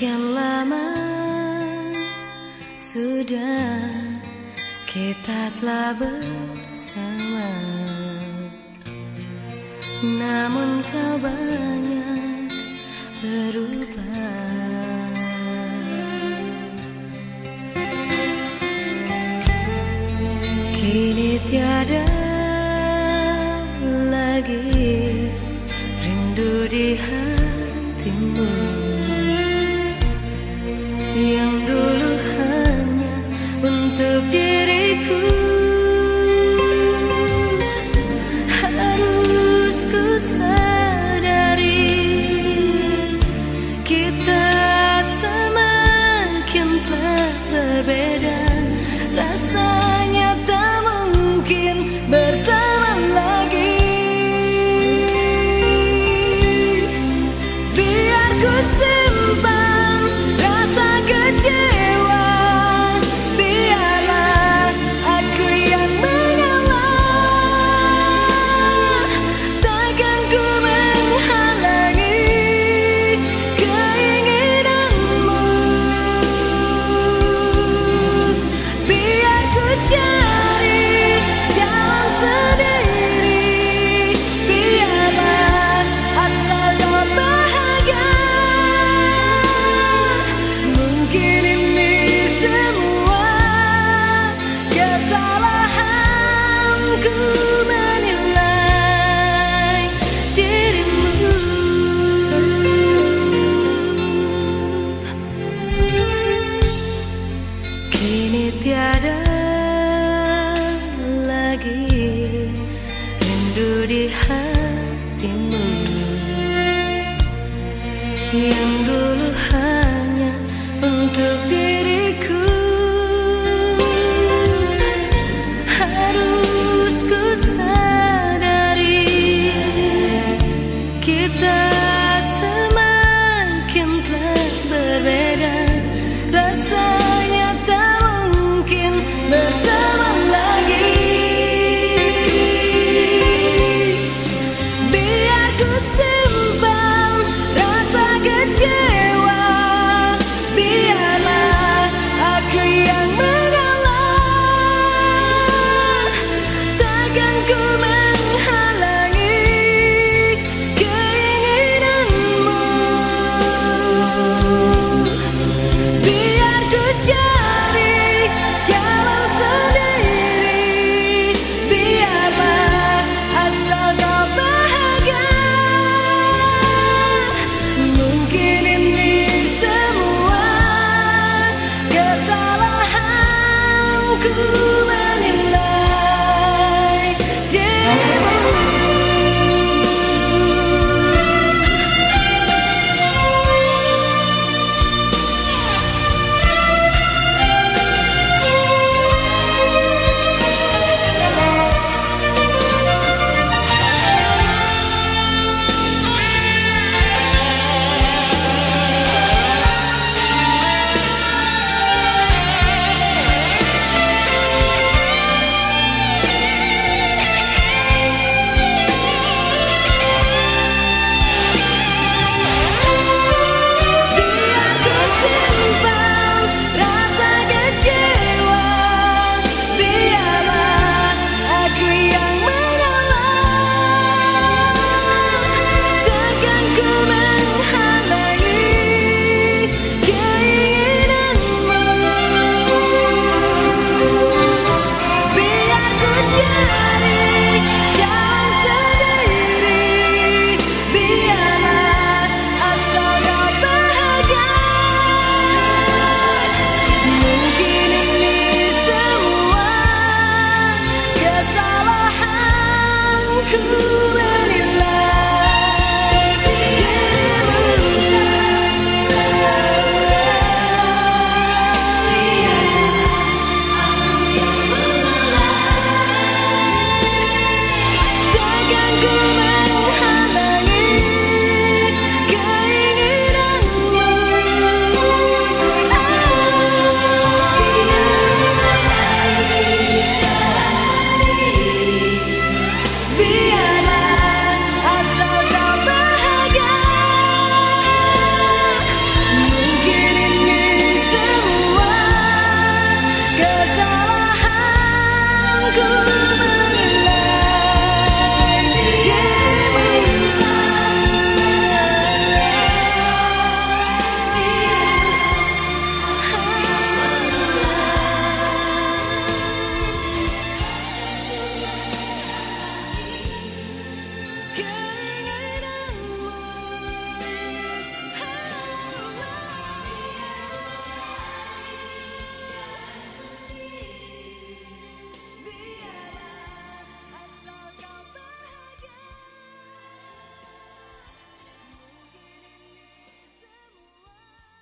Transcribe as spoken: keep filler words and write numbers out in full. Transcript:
Sekian lama sudah kita telah bersama, namun kau banyak berubah. Kini tiada lagi rindu di hatimu yang dulu hanya untuk diriku. Harus ku sadari kita semakin telah berbeda. Rasanya tak mungkin bersama lagi. Biar ku simpan rasa kecewa, biarlah aku yang mengalah. Takkan ku menghalangi keinginanmu. Biar ku cari jalan sendiri, biarlah asal kau bahagia. Mungkin ini semua kesalahanku menilai dirimu. Kini tiada lagi rindu di hatimu yang dulu hanya untuk diriku. Harus ku sadari kita semakin telah berbeda. Rasanya tak mungkin bersama lagi. Biar ku simpan rasa kecewa, biarlah aku yang mengalah. Takkan ku